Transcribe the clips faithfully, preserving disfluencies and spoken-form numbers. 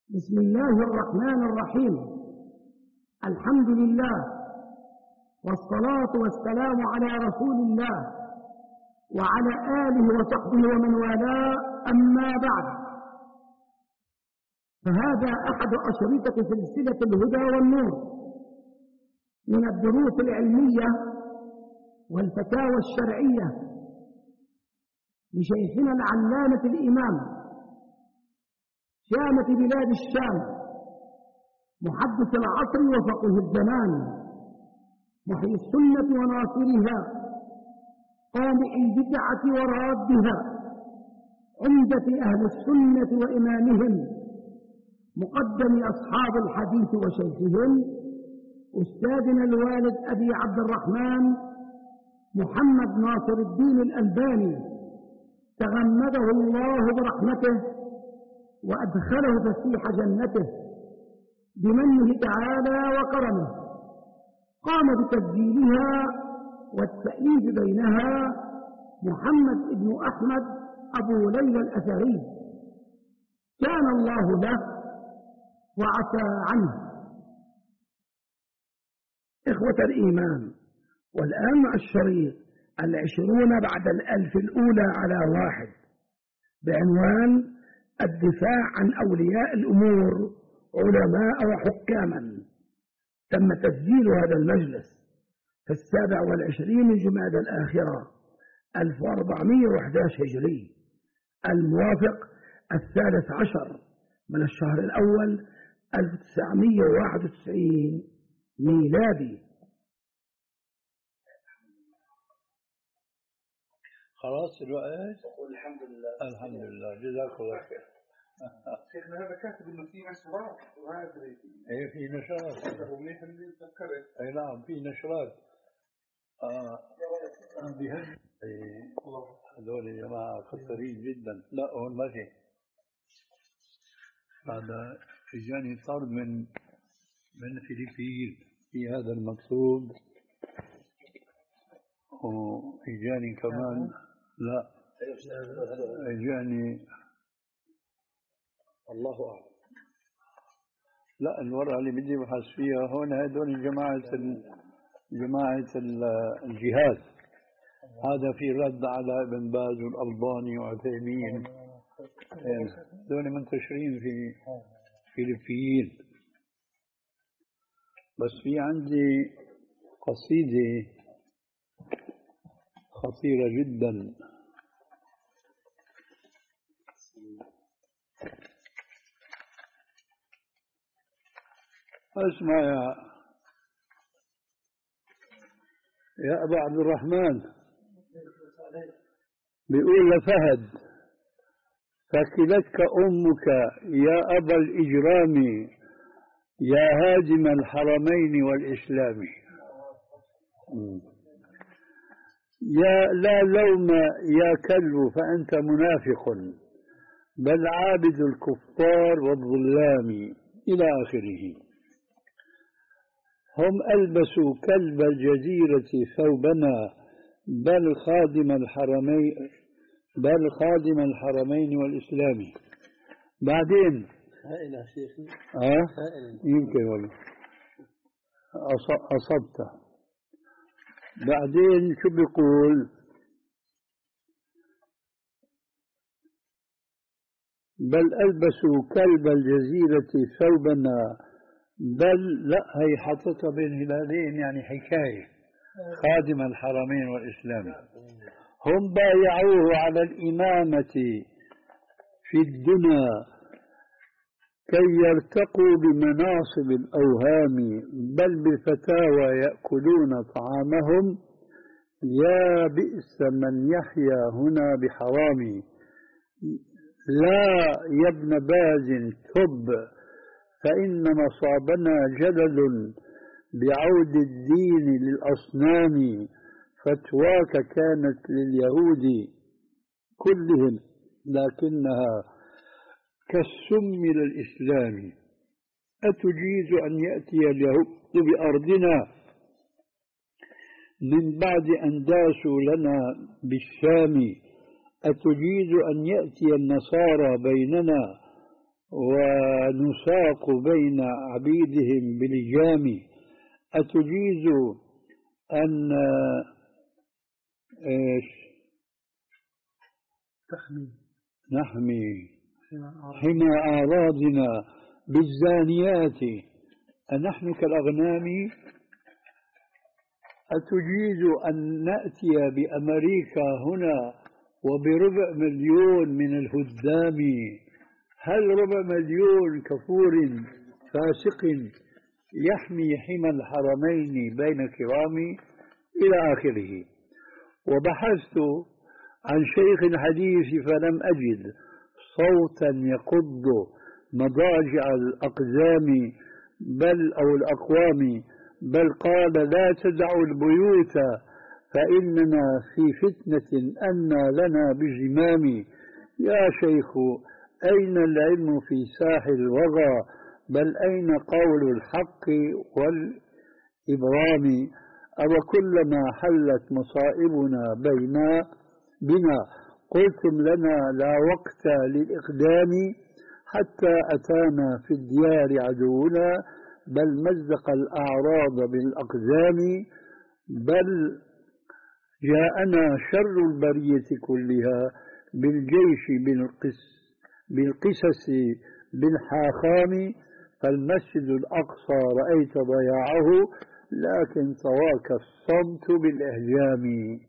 بسم الله الرحمن الرحيم. الحمد لله والصلاة والسلام على رسول الله وعلى آله وصحبه ومن والاه، أما بعد، فهذا أحد أشرطة سلسلة الهدى والنور من الدروس العلمية والفتاوى الشرعية لشيخنا العلامة الإمام شامة بلاد الشام، محدث العصر وفقه الزمان، محيي السنة وناصرها، قامع البدعة ورادها، عمدة أهل السنة وإمامهم، مقدم أصحاب الحديث وشيخهم، أستاذنا الوالد أبي عبد الرحمن محمد ناصر الدين الألباني، تغمده الله برحمته وأدخله فسيح جنته بمنه تعالى وكرمه. قام بتسجيلها والتأليف بينها محمد بن أحمد أبو ليلى الأثري، كان الله له وعفى عنه. إخوة الإيمان، والآن مع الشريط العشرون بعد الألف الأولى على واحد بعنوان الدفاع عن أولياء الأمور علماء وحكاما. تم تسجيل هذا المجلس في السابع والعشرين من جمادى الآخرة ألف وأربعمائة وأحد عشر هجري، الموافق الثالث عشر من الشهر الأول ألف وتسعمائة وواحد وتسعين ميلادي. خلاص الوقت؟ الحمد لله. الحمد لله، جزاك الله خير. شيخنا هذا كاتب انه في نشرات وما ادري. ايه في نشرات. هو منيح اللي تذكرت. اي نعم في نشرات. اه بهم هذول جماعة خطرين جدا. لا هون ما في. هذا اجاني طرد من من الفلبين في هذا المكتوب، واجاني كمان لا اجاني الله اعلم. لا الورقه اللي بدي ابحث فيها هون هذول جماعه جماعه الجهاد. هذا في رد على ابن باز والألباني وعثيمين، هذول منتشرين في فلبين. بس في عندي قصيده خطيرة جدا اسمع يا يا أبا عبد الرحمن. بيقول لفهد: ثكلتك أمك يا أبا الإجرام يا هادم الحرمين والإسلام. يا لا لوم يا كلب فأنت منافق، بل عابد الكفار والظلام، إلى آخره. هم ألبسوا كلب الجزيرة ثوبنا، بل خادم الحرمين بل خادم الحرمين والإسلام. بعدين هائلة شيخي. آه يمكن والله أصبت. بعدين شو بيقول؟ بل ألبسوا كلب الجزيرة ثوبنا، بل لا هي حطتها بين هلالين يعني حكاية، خادم الحرمين والإسلام. هم بايعوه على الإمامة في الدنيا كي يرتقوا بمناصب الأوهام، بل بالفتاوى يأكلون طعامهم. يا بئس من يحيا هنا بحرام. لا يا ابن باز تب، فإن مصابنا جلل بعود الدين للأصنام. فتواك كانت لليهود كلهم، لكنها كالسم للإسلام. أتجيز أن يأتي اليهود بأرضنا من بعد أن داسوا لنا بالشام؟ أتجيز أن يأتي النصارى بيننا ونساق بين عبيدهم بلجام، أتجيز أن إيش تحمي نحمي حمى أعراضنا بالزانيات أنحن كالأغنام؟ أتجيز أن نأتي بأمريكا هنا وبربع مليون من الهدام؟ هل ربع مليون كفور فاسق يحمي حمى الحرمين بين كرام؟ إلى آخره. وبحثت عن شيخ الحديث فلم أجد صوتا يقض مضاجع الأقزام بل أو الأقوام، بل قال لا تدعوا البيوت فإننا في فتنة أنى لنا بزمام. يا شيخ أين العلم في ساحل الوغى، بل أين قول الحق والإبرام؟ أو كلما حلت مصائبنا بينا بنا قلتم لنا لا وقت للإقدام، حتى أتانا في الديار عدونا بل مزق الأعراض بالأقزام، بل جاءنا شر البرية كلها بالجيش بالقس بالقسس بالحاخام، فالمسجد الأقصى رأيت ضياعه لكن طواك الصمت بالإهجام.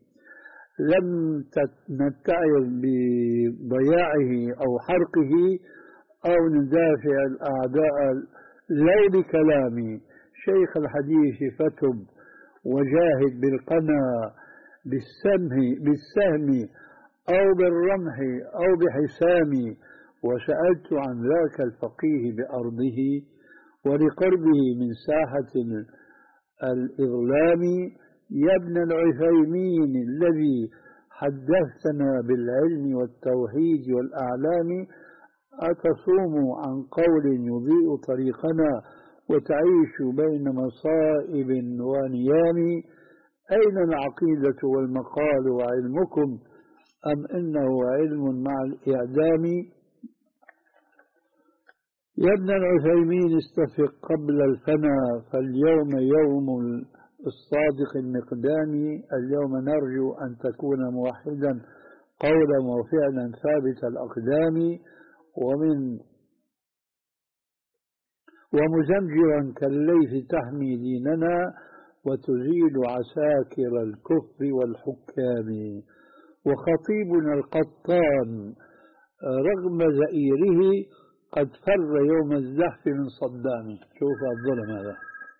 لم نتعظ بضياعه أو حرقه أو ندافع الأعداء لو بكلام. شيخ الحديث فتب وجاهد بالقنا بالسهم, بالسهم أو بالرمح أو بحسام، وسألت عن ذاك الفقيه بأرضه ولقربه من ساحة الإظلام. يا ابن العثيمين الذي حدثتنا بالعلم والتوحيد والأعلام، أتصوم عن قول يضيء طريقنا وتعيش بين مصائب ونيام؟ أين العقيدة والمقال وعلمكم، أم إنه علم مع الإعدام؟ يا ابن العثيمين استفق قبل الفنا، فاليوم يوم الصادق المقدام. اليوم نرجو أن تكون موحدا قولا وفعلا ثابت الأقدام، ومن ومزمجرا كالليث تحمي ديننا وتزيل عساكر الكفر والحكام. وخطيبنا القطان رغم زئيره قد فر يوم الزحف من صدام. شوف الظلم هذا.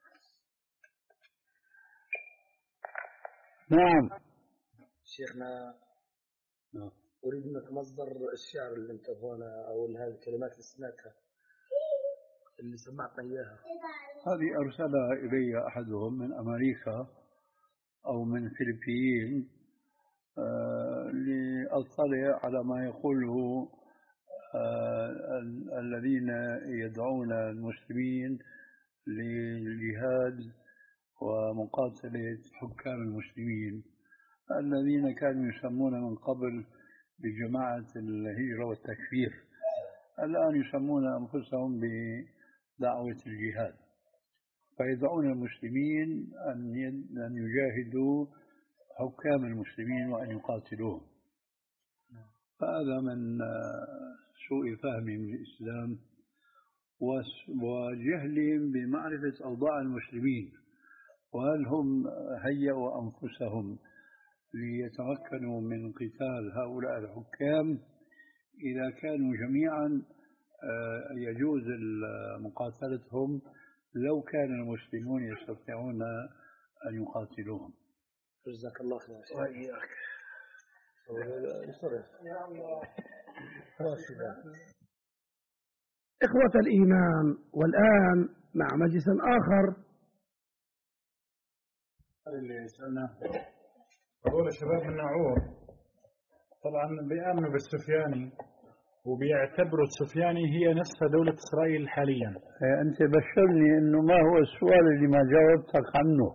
نعم شيخنا، أريد منك مصدر الشعر اللي انت هنا أو هذه الكلمات اللي سمعتها اللي سمعتنا إياها. هذه أرسلها إلي أحدهم من أمريكا أو من الفلبين آه لأطلع على ما يقوله آه الذين يدعون المسلمين للجهاد ومقاتلة حكام المسلمين، الذين كانوا يسمون من قبل بجماعة الهجرة والتكفير، الآن يسمون أنفسهم بدعوة الجهاد، فيدعون المسلمين أن يجاهدوا حكام المسلمين وأن يقاتلوهم. فهذا من سوء فهمهم للإسلام وجهلهم بمعرفة أوضاع المسلمين، وهل هم هيئوا أنفسهم ليتمكنوا من قتال هؤلاء الحكام. إذا كانوا جميعا يجوز مقاتلتهم لو كان المسلمون يستطيعون أن يقاتلوهم. جزاك الله خير. وإياك. إخوة الإيمان، والآن مع مجلس آخر. اللي سألنا هذول الشباب من ناعور طبعا بيآمنوا بالسفياني وبيعتبروا السفياني هي نفسها دولة إسرائيل حاليا. أنت بشرني إنه ما هو السؤال اللي ما جاوبتك عنه.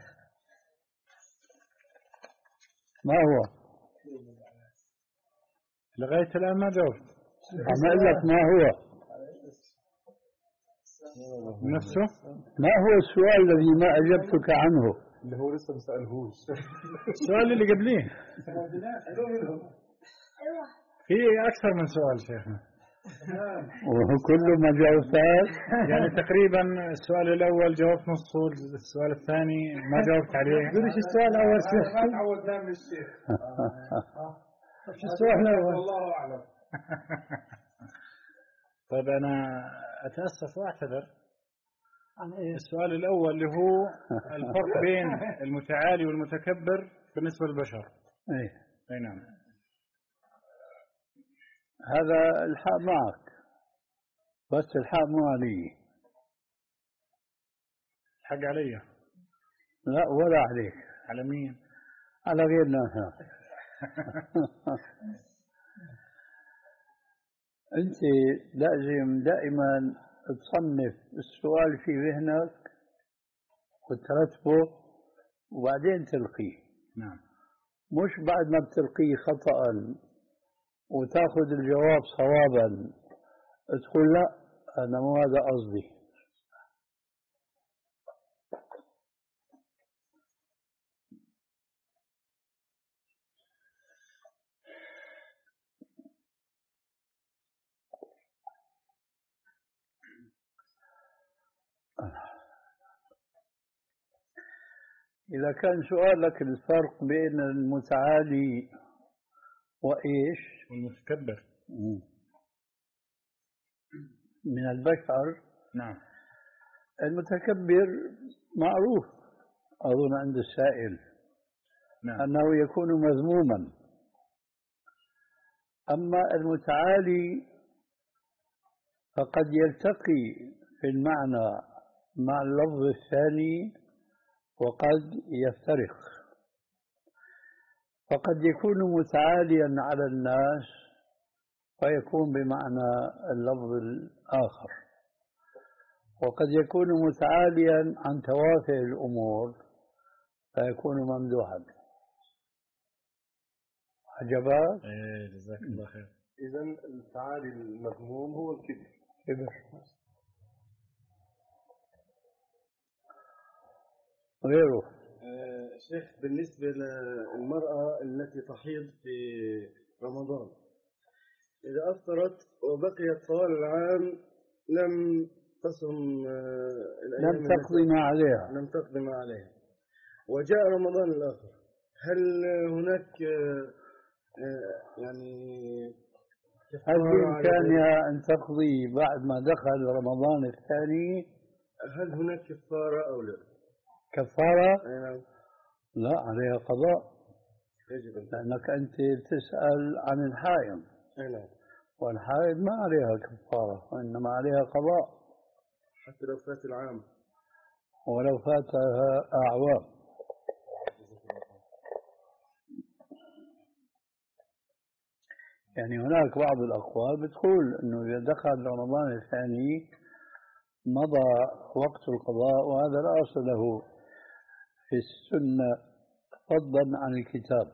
ما هو؟ لغاية الآن ما جاوبت. عم أقول لك ما هو؟ نفسه. ما هو السؤال الذي ما أجبتك عنه؟ اللي هو لسه ما سألهوش. السؤال اللي قبليه في أكثر من سؤال شيخنا، وهو كله ما جاوبتك. يعني تقريبا السؤال الأول جاوبت نصه، السؤال الثاني ما جاوبت عليه. قولش السؤال الأول شيخ. ما تعودنا من الشيخ. شو السؤال الأول؟ والله أعلم. طيب أنا أتأسف وأعتذر. السؤال الأول اللي هو الفرق بين المتعالي والمتكبر بالنسبة للبشر. أي أي نعم. هذا الحق معك، بس الحق مو علي. الحق علي؟ لا ولا عليك. على مين؟ على غيرنا احنا. أنت لازم دائما تصنف السؤال في ذهنك وترتبه وبعدين تلقيه. نعم. مش بعد ما بتلقيه خطأ وتاخذ الجواب صوابا تقول لا أنا مو هذا قصدي. إذا كان سؤالك الفرق بين المتعالي وإيش؟ والمتكبر من البشر. نعم. المتكبر معروف أظن عند السائل. نعم. أنه يكون مذموما. أما المتعالي فقد يلتقي في المعنى مع اللفظ الثاني وقد يفترق، فقد يكون متعاليا على الناس ويكون بمعنى اللفظ الآخر، وقد يكون متعاليا عن توافه الأمور فيكون ممدوحا. عجبا؟ ايه جزاك الله خير. إذا التعالي المذموم هو الكبر. كبر. غيره. آه شيخ، بالنسبة للمرأة التي تحيض في رمضان إذا أفطرت وبقيت طوال العام لم تصم آه الأيام لم تقضي ما عليها لم تقضي ما عليها وجاء رمضان الآخر، هل هناك آه آه يعني هل بإمكانها أن تقضي بعد ما دخل رمضان الثاني؟ هل هناك كفارة أو لا؟ كفارة؟ نعم. لا، عليها قضاء. يجب أن لأنك أنت تسأل عن الحائض. نعم. والحائض ما عليها كفارة وإنما عليها قضاء حتى لو فات العام ولو فاتها أعوام. يعني هناك بعض الأقوال بتقول أنه إذا دخل رمضان الثاني مضى وقت القضاء، وهذا لا أصل له في السنة فضلا عن الكتاب.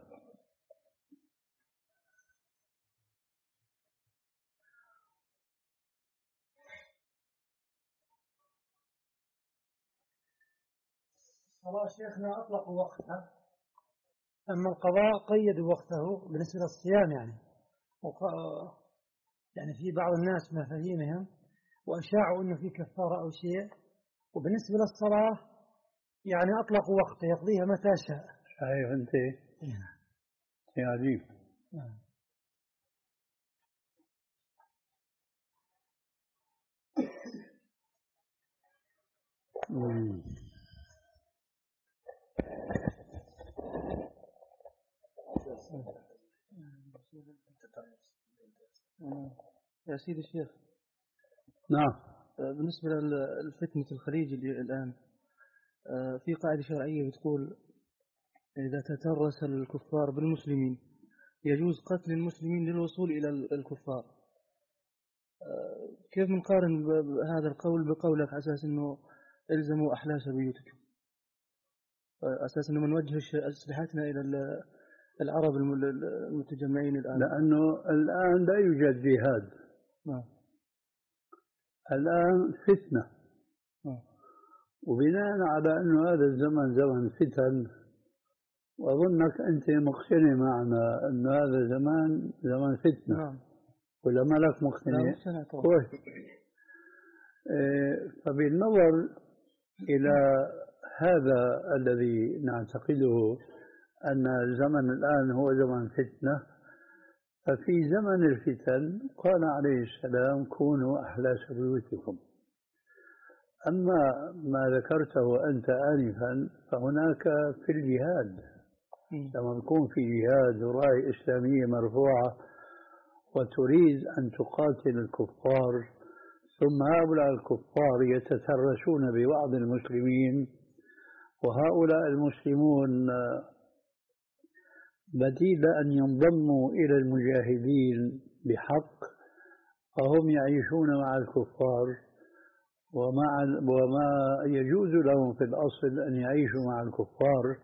الصلاة شيخنا أطلقوا وقتها، أما القضاء قيدوا وقته بالنسبة للصيام يعني وق... يعني في بعض الناس مفاهيمهم وأشاعوا أنه في كفارة أو شيء، وبالنسبة للصلاة يعني أطلقوا وقته يقضيها متى شاء. شايف أنت؟ يا عجيب. مم. يا سيدي الشيخ. نعم. بالنسبة للفتنة الخليج اللي الآن في قاعدة شرعية بتقول إذا تترس الكفار بالمسلمين يجوز قتل المسلمين للوصول إلى الكفار. كيف نقارن هذا القول بقولك على أساس أنه إلزموا أحلاس بيوتكم، أساس أنه منوجه أسلحتنا إلى العرب المتجمعين الآن؟ لأنه الآن لا يوجد جهاد. نعم. الآن فتنة. وبناء على أنه هذا الزمن زمن فتن، وأظنك أنت مقتنع معنا أن هذا زمان زمان فتنة. نعم. ولا ما لك مقتنع؟ لا مقتنع طبعا. كويس. إيه، فبالنظر إلى هذا الذي نعتقده أن الزمن الآن هو زمن فتنة، ففي زمن الفتن قال عليه السلام كونوا أحلاس بيوتكم. أما ما ذكرته أنت آنفا فهناك في الجهاد، لما نكون في جهاد وراية إسلامية مرفوعة وتريد أن تقاتل الكفار، ثم هؤلاء الكفار يتترسون ببعض المسلمين، وهؤلاء المسلمون بديل أن ينضموا إلى المجاهدين بحق، فهم يعيشون مع الكفار، ومع وما يجوز لهم في الأصل أن يعيشوا مع الكفار،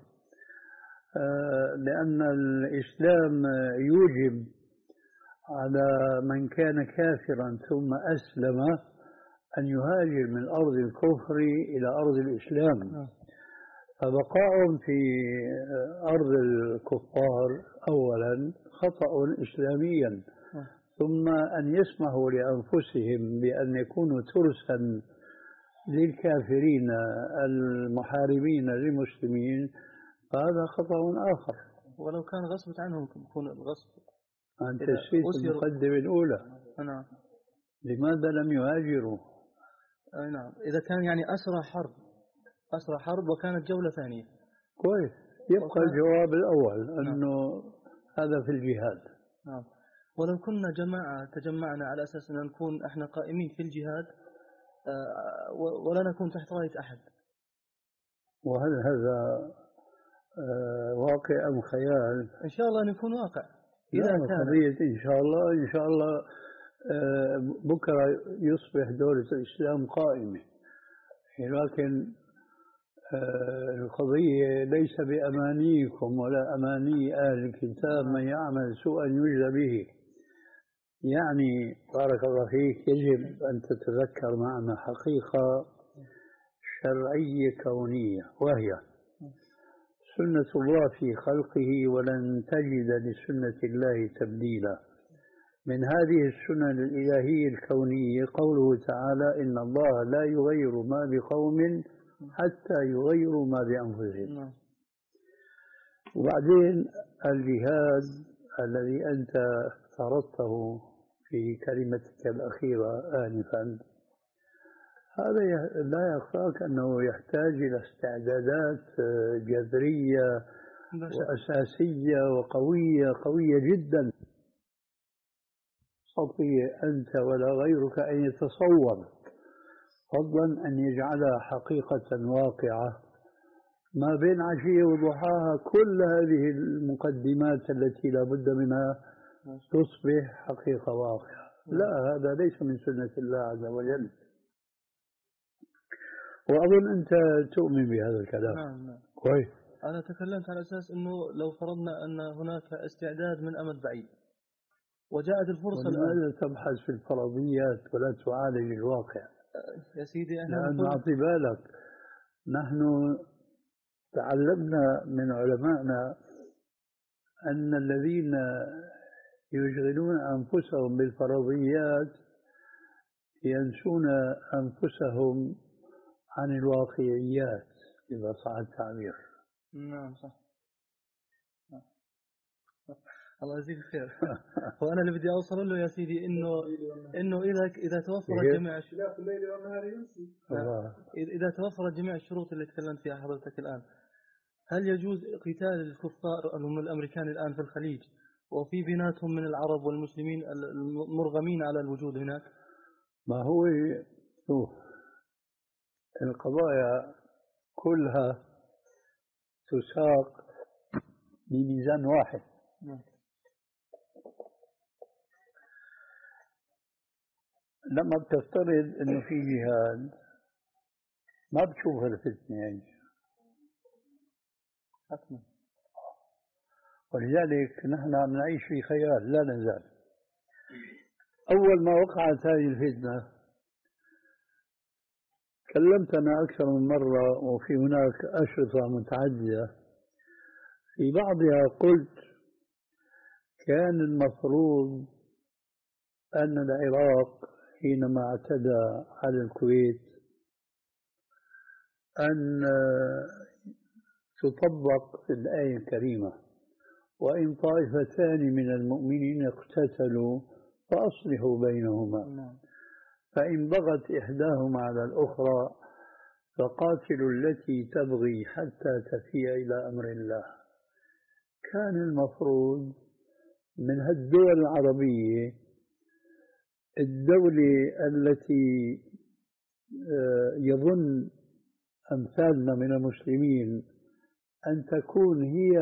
لأن الإسلام يوجب على من كان كافرا ثم أسلم أن يهاجر من أرض الكفر إلى أرض الإسلام، فبقاء في أرض الكفار أولا خطأ إسلاميا، ثم أن يسمحوا لأنفسهم بأن يكونوا ترسا للكافرين المحاربين للمسلمين، فهذا خطأ آخر. ولو كان غصب عنهم يكون الغصب. أنت نسيت المقدمة الأولى. نعم. لماذا لم يهاجروا؟ أي نعم، إذا كان يعني أسرى حرب أسرى حرب وكانت جولة ثانية. كويس، يبقى وكان... الجواب الأول أنه نعم. هذا في الجهاد. نعم. ولو كنا جماعة تجمعنا على أساس أن نكون إحنا قائمين في الجهاد ولا نكون تحت راية أحد، وهل هذا واقع أم خيال؟ إن شاء الله نكون واقع. إذا كان قضية إن شاء الله إن شاء الله بكرة يصبح دولة الإسلام قائمة، لكن القضية ليس بأمانيكم ولا أماني أهل الكتاب من يعمل سوءا يجزى به. يعني بارك الله فيك يجب أن تتذكر معنا حقيقة شرعية كونية، وهي سنة الله في خلقه ولن تجد لسنة الله تبديلا. من هذه السنن الإلهية الكونية قوله تعالى إن الله لا يغير ما بقوم حتى يغيروا ما بأنفسهم. وبعدين الجهاد الذي أنت افترضته في كلمتك الأخيرة آنفا، هذا لا يخفاك أنه يحتاج إلى استعدادات جذرية وأساسية وقوية قوية جدا، تستطيع أنت ولا غيرك أن يتصور، فضلا أن يجعلها حقيقة واقعة. ما بين عشية وضحاها كل هذه المقدمات التي لا بد منها تصبح حقيقة واقعة. لا، هذا ليس من سنة الله عز وجل، وأظن أنت تؤمن بهذا الكلام. نعم نعم. كويس. أنا تكلمت على أساس أنه لو فرضنا أن هناك استعداد من أمد بعيد وجاءت الفرصة، لماذا تبحث في الفرضيات ولا تعالج الواقع؟ يا سيدي أنا لأنه أعطي بالك نحن تعلمنا من علمائنا أن الذين يشغلون أنفسهم بالفرضيات ينسون أنفسهم عن الواقعيات، إذا صح التعبير. نعم صح. الله يجزيك خير. وأنا اللي بدي أوصل له يا سيدي إنه إنه إذا إذا توفرت جميع اختلاف الليل والنهار ينسي. إذا توفرت جميع الشروط اللي تكلمت فيها حضرتك الآن، هل يجوز قتال الكفار الأمريكان الآن في الخليج وفي بيناتهم من العرب والمسلمين المرغمين على الوجود هناك؟ ما هو شوف، القضايا كلها تساق بميزان واحد. لما بتفترض انه في جهاد ما بتشوف الفتنة يعني. حتما. ولذلك نحن عم نعيش في خيال لا نزال. أول ما وقعت هذه الفتنة تكلمت أنا أكثر من مرة وفي هناك أشرطة متعددة، في بعضها قلت كان المفروض أن العراق حينما اعتدى على الكويت أن تطبق الآية الكريمة: وإن طائفتان من المؤمنين اقتتلوا فأصلحوا بينهما فإن بغت إحداهما على الأخرى فقاتلوا التي تبغي حتى تفيء إلى أمر الله. كان المفروض من هالدول العربية الدولة التي يظن أمثالنا من المسلمين أن تكون هي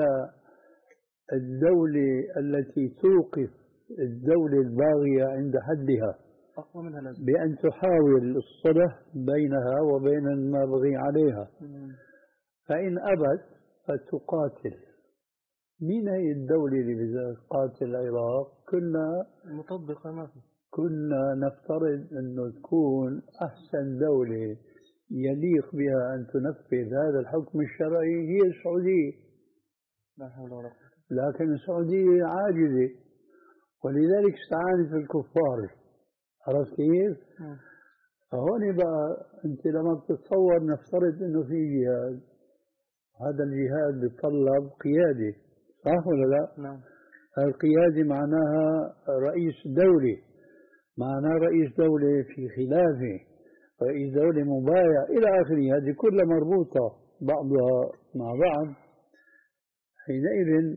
الدولة التي توقف الدولة الباغية عند حدها بأن تحاول الصلح بينها وبين المبغي عليها، فإن أبت فتقاتل. مين هي الدولة اللي بتقاتل العراق؟ كنا مطبقة ما في كنا نفترض أنه تكون أحسن دولة يليق بها أن تنفذ هذا الحكم الشرعي هي السعودية، لا حول ولا قوة. لكن السعودية عاجزة ولذلك استعانت بالكفار. عرفت كيف؟ فهون بقى أنت لما بتتصور نفترض أنه في جهاد، هذا الجهاد بيتطلب قيادة، صح ولا لا؟ نعم. القيادة معناها رئيس دولة، معناه رئيس دولة في خلافة، رئيس دولة مبايع إلى آخره، هذه كلها مربوطة بعضها مع بعض. حينئذ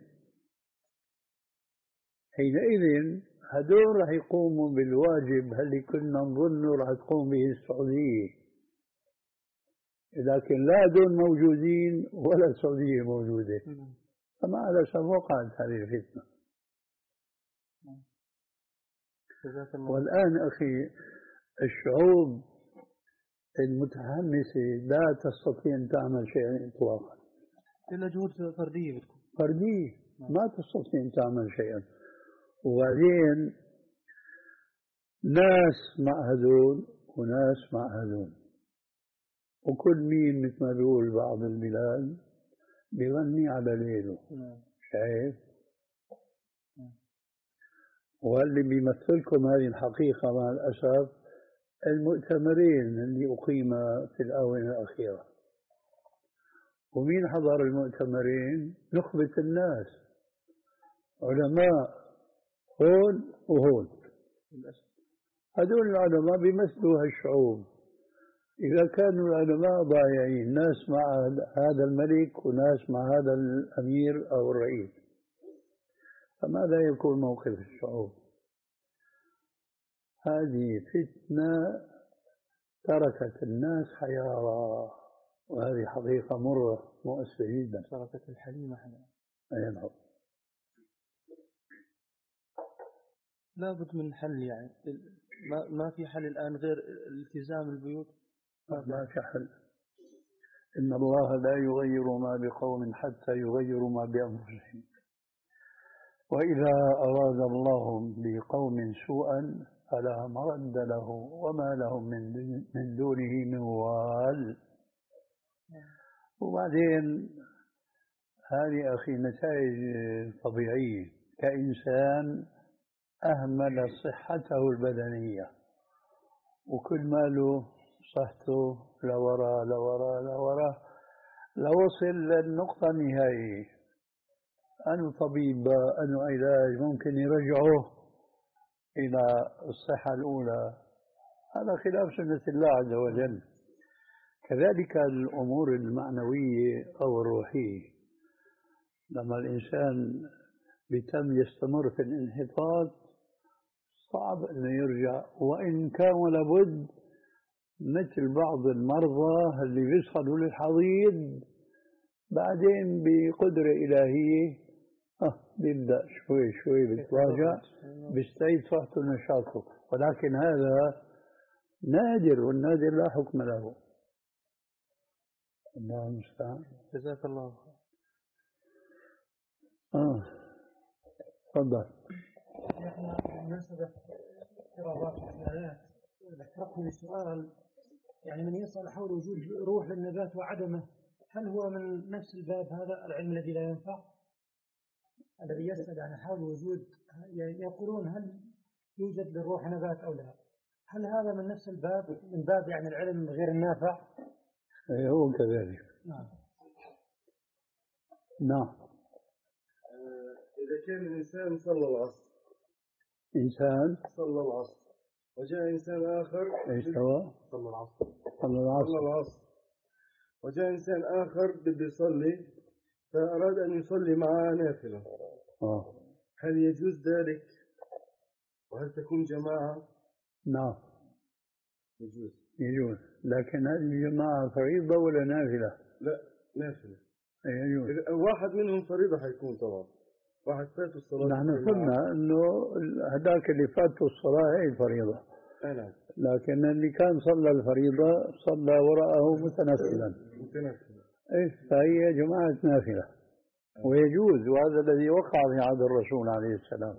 حينئذ هدول رح يقوموا بالواجب اللي كنا نظنه رح تقوم به السعودية، لكن لا هدول موجودين ولا السعودية موجودة، فما على شان وقعت هذه الفتنة. والآن أخي الشعوب المتحمسة لا تستطيع أن تعمل شيئا إطلاقا إلا جهود فردية بتكون فردية، ما تستطيع أن تعمل شيئا. وبعدين ناس مع هذول وناس مع هذول، وكل مين مثل ما بيقول بعض البلاد بيغني على ليله. شايف؟ واللي بيمثلكم هذه الحقيقة مع الأسف المؤتمرين اللي أقيم في الآونة الأخيرة. ومين حضر المؤتمرين؟ نخبة الناس، علماء هون وهون. هذول العلماء بيمثلوا هالشعوب. إذا كانوا العلماء ضايعين، ناس مع هذا الملك وناس مع هذا الأمير أو الرئيس، فماذا يكون موقف الشعوب؟ هذه فتنة تركت الناس حيارى، وهذه حقيقة مرة مؤسفة جدا. تركت الحليمة حيارى. أي نعم. لابد من حل يعني، ما ما في حل الآن غير التزام البيوت. ما في حل. إن الله لا يغير ما بقوم حتى يغيروا ما بأنفسهم، وإذا أراد الله بقوم سوءا فلا مرد له وما لهم من من دونه من وال. وبعدين هذه أخي نتائج طبيعية، كإنسان أهمل صحته البدنية وكل ماله صحته لورا لورا لورا لوصل للنقطة النهائية، أنه طبيب أنه علاج ممكن يرجعه إلى الصحة الأولى. هذا خلاف سنة الله عز وجل. كذلك الأمور المعنوية أو الروحية، لما الإنسان بيتم يستمر في الانحطاط صعب أنه يرجع، وإن كان لابد مثل بعض المرضى اللي بيصلوا للحضيض بعدين بقدرة إلهية آه بيبدأ شوي شوي بيتراجع بيستعيد صحته ونشاطه، ولكن هذا نادر، والنادر لا حكم له. الله المستعان. جزاك الله خير. اه تفضل. شيخنا بالنسبة لقراءات الآيات ذكرتني سؤال يعني من يسأل حول وجود روح للنبات وعدمه، هل هو من نفس الباب هذا العلم الذي لا ينفع؟ الذي يسأل يعني حول وجود، يقولون هل يوجد للروح نبات أو لا؟ هل هذا من نفس الباب، من باب يعني العلم غير النافع؟ هو كذلك. نعم. نعم. إذا كان الإنسان صلى العصر، إنسان صلى العصر وجاء إنسان آخر، إيش هو؟ صلى العصر صلى العصر صلى العصر وجاء إنسان آخر بده يصلي، فأراد أن يصلي معه نافلة. آه. هل يجوز ذلك؟ وهل تكون جماعة؟ نعم يجوز. يجوز، لكن هذه الجماعة فريضة ولا نافلة؟ لا، نافلة. يجوز. إذا واحد منهم فريضة حيكون طبعا، واحد فات الصلاة. نحن قلنا إنه هذاك اللي فاته الصلاة هي الفريضة. نعم. لكن اللي كان صلى الفريضة صلى وراءه متنفلا. متنفلا. إيه، فهي جماعة نافلة ويجوز، وهذا الذي وقع في عهد الرسول عليه السلام.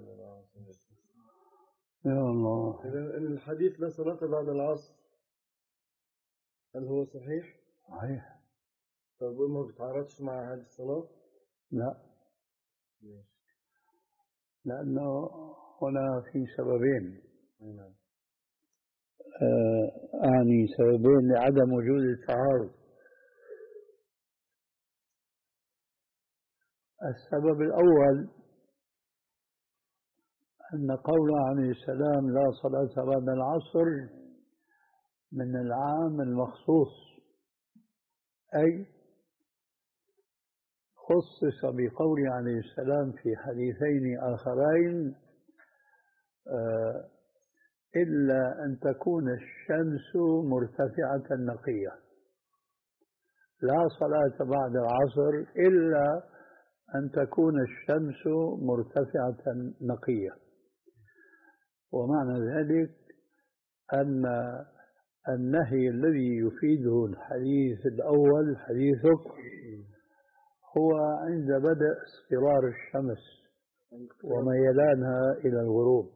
يا الله. إذا الحديث لا صلاة بعد العصر، هل هو صحيح؟ صحيح. طيب ما بتعارضش مع هذه الصلاة؟ لا. ليش؟ لأنه هنا في سببين. نعم. آه يعني سببين لعدم وجود التعارض. السبب الأول أن قوله عليه السلام لا صلاة بعد العصر من العام المخصوص، أي خصص بقوله عليه السلام في حديثين آخرين آه إلا أن تكون الشمس مرتفعة نقية، لا صلاة بعد العصر إلا أن تكون الشمس مرتفعة نقية. ومعنى ذلك أن النهي الذي يفيده الحديث الأول حديثك هو عند بدء اصفرار الشمس وميلانها إلى الغروب،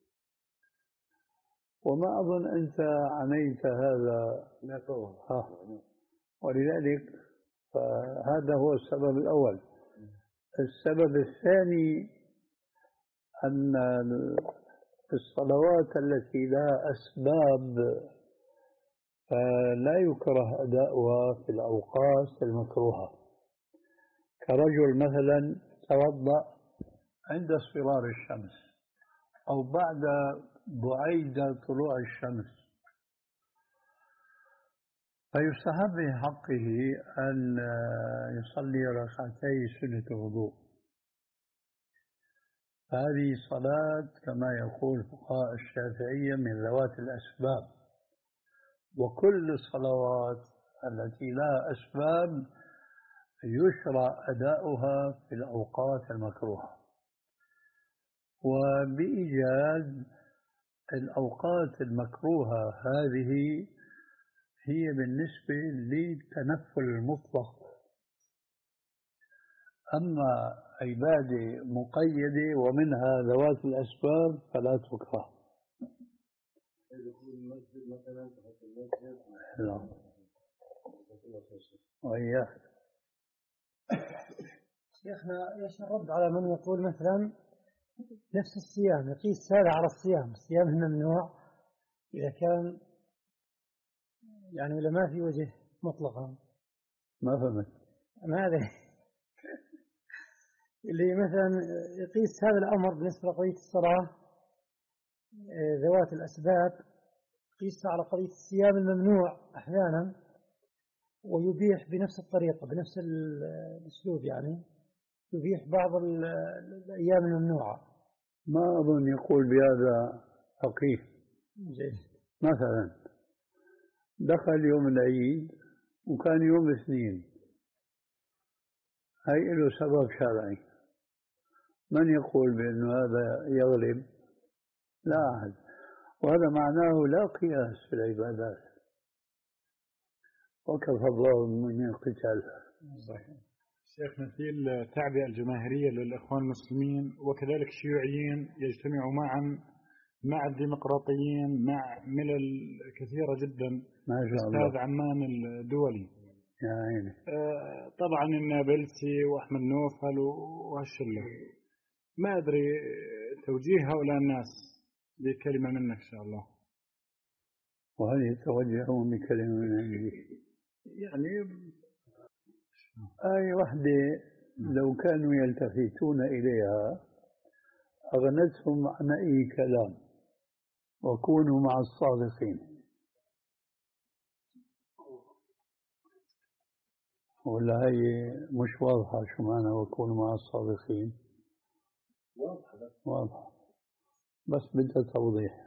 وما أظن أنت عنيت هذا. لا طبعا. آه. ولذلك فهذا هو السبب الأول. السبب الثاني أن الصلوات التي لا أسباب لا يكره أداؤها في الأوقات المكروهة، كرجل مثلا توضأ عند اصفرار الشمس أو بعد بعيد طلوع الشمس، فيستحب في حقه أن يصلي ركعتي سنة الوضوء. هذه صلاة كما يقول فقهاء الشافعية من ذوات الأسباب، وكل الصلوات التي لا أسباب يشرع أداؤها في الأوقات المكروهة، وبإيجاد الأوقات المكروهة هذه هي بالنسبة للتنفل المطلق. أما عبادة مقيدة ومنها ذوات الأسباب فلا تكره. المسجد مثلا تحط المسجد. نعم. وإياك. شيخنا ايش الرد على من يقول مثلا نفس الصيام يقيس هذا على الصيام، الصيام ممنوع إذا كان يعني ولا ما في وجه مطلقا؟ ما فهمت. ماذا اللي مثلا يقيس هذا الأمر بالنسبة لقضية الصلاة ذوات الأسباب، يقيس على قضية الصيام الممنوع أحيانا ويبيح بنفس الطريقة بنفس الأسلوب، يعني يبيح بعض الأيام الممنوعة. ما أظن يقول بهذا فقيه. جيد. مثلا دخل يوم العيد وكان يوم الاثنين، هاي له سبب شرعي، من يقول بأنه هذا يغلب؟ لا أحد. وهذا معناه لا قياس في العبادات، وكفى الله من قتالها. صحيح. شيخنا في التعبئة الجماهيرية للإخوان المسلمين وكذلك الشيوعيين يجتمعوا معا مع الديمقراطيين، مع ملل كثيرة جدا. ما شاء أستاذ الله. عمان الدولي يا عيني. آه طبعا النابلسي وأحمد نوفل وهالشلة. ما أدري توجيه هؤلاء الناس بكلمة منك إن شاء الله. وهل يتوجهون بكلمة من عندي؟ يعني آية واحدة لو كانوا يلتفتون إليها أغنتهم عن أي كلام، وكونوا مع الصادقين. ولا هي مش واضحة شو معنى وكونوا مع الصادقين؟ واضحة واضحة بس بدها توضيح.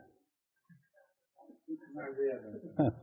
مع زيادة.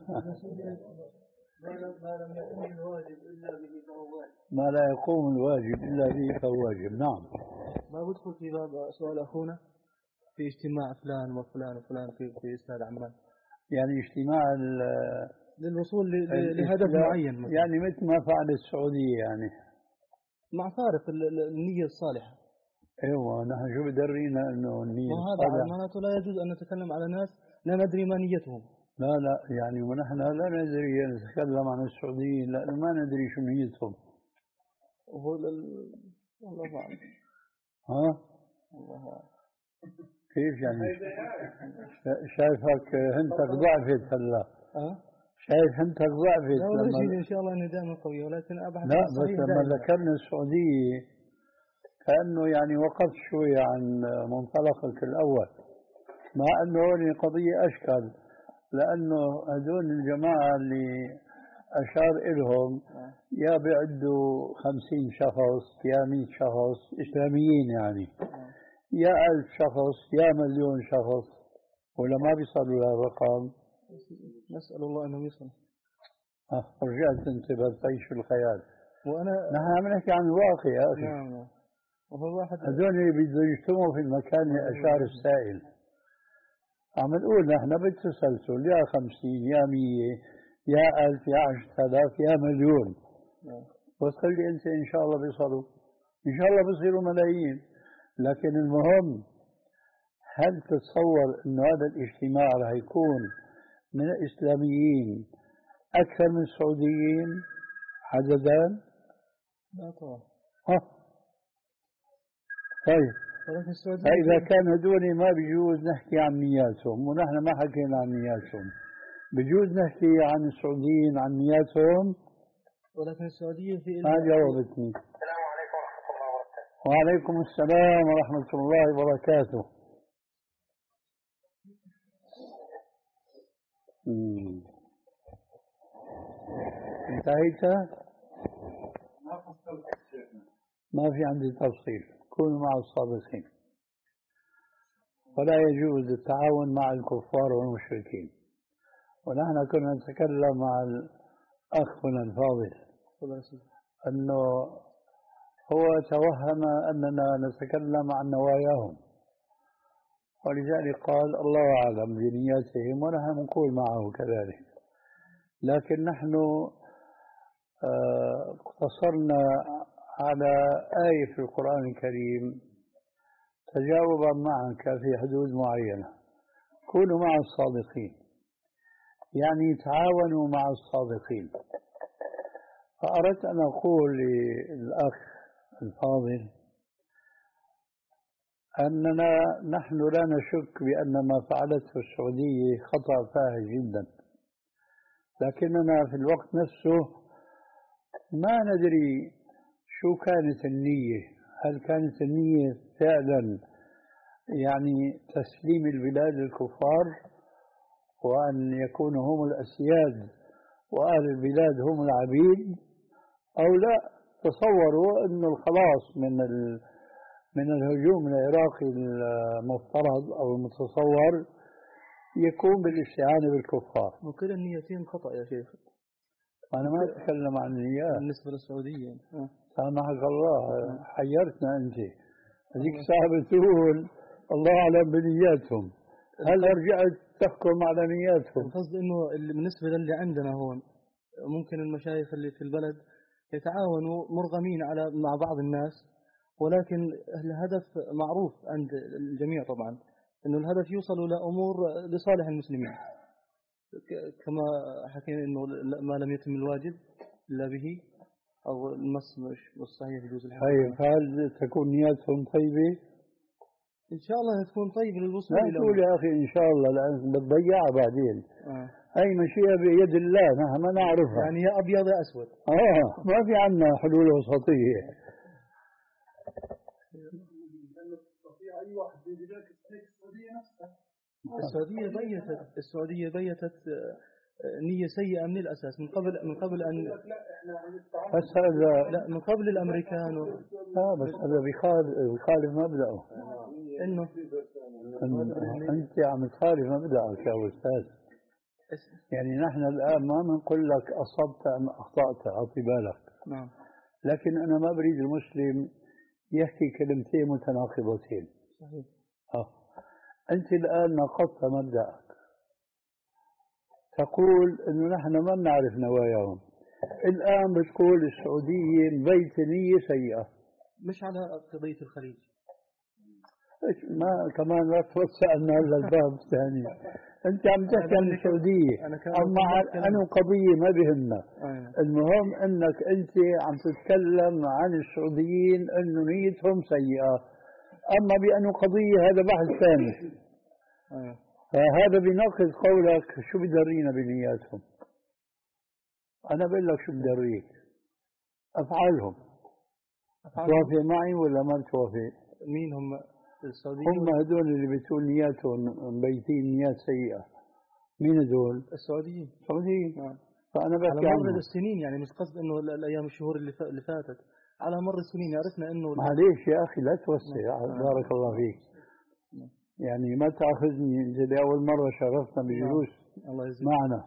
ما لم يقوم الواجب إلا به فهو واجب. ما لا يقوم الواجب إلا به فهو واجب. نعم. ما بدخل في باب سؤال أخونا في اجتماع فلان وفلان وفلان في في استاد عمان، يعني اجتماع للوصول لهدف معين مثلا. يعني مثل ما فعل السعودية يعني مع فارق النية الصالحة. ايوه نحن شو بدرينا انه النية الصالحة. وهذا معناته لا يجوز ان نتكلم على ناس لا ندري ما نيتهم. لا لا يعني ونحن لا ندري نتكلم عن السعوديين لانه ما ندري شو نيتهم. وهو لل... الله أعلم. ها؟ الله أعلم. كيف يعني؟ شايفك هنتك ضعفت هلا. ها؟ شايف هنتك ضعفت. لا ولا شيء ان شاء الله اني دائما قوي، ولكن ابحث لا بس لما ذكرنا السعودية كأنه يعني وقفت شوي عن منطلقك الأول، مع أنه هذه قضية أشكال، لأنه هذول الجماعة اللي أشار إلهم يا بيعدوا خمسين شخص يا مئة شخص إسلاميين يعني، يا ألف شخص يا مليون شخص، ولا ما بيصلوا لهالرقم. نسأل الله أنهم يصلوا. أه رجعت أنت بتعيش في الخيال. وأنا نحن عم نحكي عن الواقع يا أخي. نعم. وهو واحد هذول اللي بده يجتمعوا في المكان اللي أشار السائل. عم نقول نحن بالتسلسل يا خمسين يا مية يا ألف يا عشرة آلاف يا مليون. وتخلي أنت إن شاء الله بيصلوا، إن شاء الله بيصيروا ملايين. لكن المهم هل تتصور إنه هذا الاجتماع راح يكون من الإسلاميين أكثر من السعوديين عددا؟ لا طبعا. ها طيب فإذا كان هدول ما بيجوز نحكي عن نياتهم ونحن ما حكينا عن نياتهم، بيجوز نحكي عن السعوديين عن نياتهم. ولكن السعودية في ما جاوبتني. السلام عليكم ورحمة الله وبركاته. وعليكم السلام ورحمة الله وبركاته. مم. انتهيت؟ ما في عندي تفصيل. كونوا مع الصادقين، ولا يجوز التعاون مع الكفار والمشركين. ونحن كنا نتكلم مع الأخ هنا الفاضل أنه هو توهم أننا نتكلم عن نواياهم، ولذلك قال الله أعلم بنياتهم، ونحن نقول معه كذلك. لكن نحن اقتصرنا على آية في القرآن الكريم تجاوبا معك في حدود معينة. كونوا مع الصادقين يعني تعاونوا مع الصادقين. فأردت أن أقول للأخ الفاضل أننا نحن لا نشك بأن ما فعلته السعودية خطأ فاحش جدا، لكننا في الوقت نفسه ما ندري شو كانت النية. هل كانت النية فعلا يعني تسليم البلاد للكفار وأن يكونوا هم الأسياد وأهل البلاد هم العبيد، أو لا تصوروا أنه الخلاص من من الهجوم العراقي المفترض أو المتصور يكون بالاستعانة بالكفار. وكل النيتين خطأ يا شيخ. أنا ما أتكلم عن النيات بالنسبة للسعودية. سامحك الله، حيرتنا أنت. هذيك ساعة بتقول الله أعلم بنياتهم، هل رجعت تحكم على نياتهم؟ القصد إنه بالنسبة للي عندنا هون ممكن المشايخ اللي في البلد يتعاونوا مرغمين على مع بعض الناس، ولكن الهدف معروف عند الجميع طبعا، إنه الهدف يوصل إلى أمور لصالح المسلمين، كما حكينا إنه ما لم يتم الواجب إلا به، أو النص مش صحيح يجوز الحكم. طيب هل تكون نياتهم طيبة؟ إن شاء الله تكون طيبة للوصول لا إلى تقول يا أخي إن شاء الله لأن بتضيعها بعدين. آه. أي مشيئة بيد الله نحن ما نعرفها. يعني يا أبيض يا أسود. آه ما في عنا حلول وسطية. أي واحد بيجيك السعودية نفسها. السعودية بيتت السعودية بيتت نية سيئة من الأساس، من قبل من قبل أن بس هذا لا من قبل الأمريكان و... آه بس هذا بيخالف بيخالف مبدأه. إنه إن أنت عم تخالف مبدأك يا أستاذ. يعني نحن الآن ما بنقول لك أصبت أم أخطأت، أعطي بالك. نعم. لكن أنا ما بريد المسلم يحكي كلمتين متناقضتين. صحيح. آه. أنت الآن نقضت مبدأك، تقول إنه نحن ما بنعرف نواياهم. الآن بتقول السعودية بيت نية سيئة. مش على قضية الخليج. ما كمان لا توسعنا هذا الباب الثاني. أنت عم تحكي عن السعودية، أما عن قضية ما بهمنا. المهم أنك أنت عم تتكلم عن السعوديين إنه نيتهم سيئة، أما بأنه قضية هذا بحث ثاني. فهذا بناقض قولك شو بدرينا بنياتهم. أنا بقول لك شو بدريك، أفعالهم. توافق معي ولا ما توافق؟ مين هم السعوديين؟ هم هدول اللي بتقول نياتهم بيتين نيات سيئة. مين هدول؟ السعوديين. السعوديين. نعم. فأنا بحكي على مر عنهم. السنين، يعني مش قصد إنه الأيام الشهور اللي اللي فاتت، على مر السنين عرفنا إنه معليش يا أخي لا توسع. بارك الله فيك. يعني ما تأخذني أنت لأول مرة شرفنا بجلوس معنا.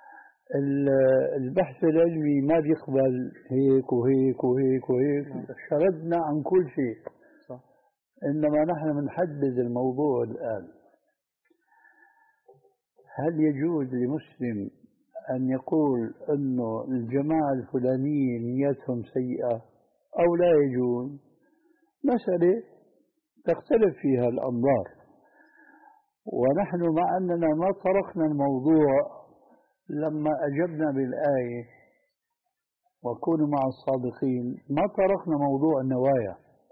البحث العلمي ما بيقبل هيك وهيك وهيك وهيك. شردنا عن كل شيء. صح. إنما نحن بنحدد الموضوع الآن. هل يجوز لمسلم أن يقول أنه الجماعة الفلانية نيتهم سيئة أو لا يجوز؟ مسألة تختلف فيها الأنظار. ونحن مع أننا ما طرقنا الموضوع لما أجبنا بالآية وكونوا مع الصادقين، ما طرقنا موضوع النوايا.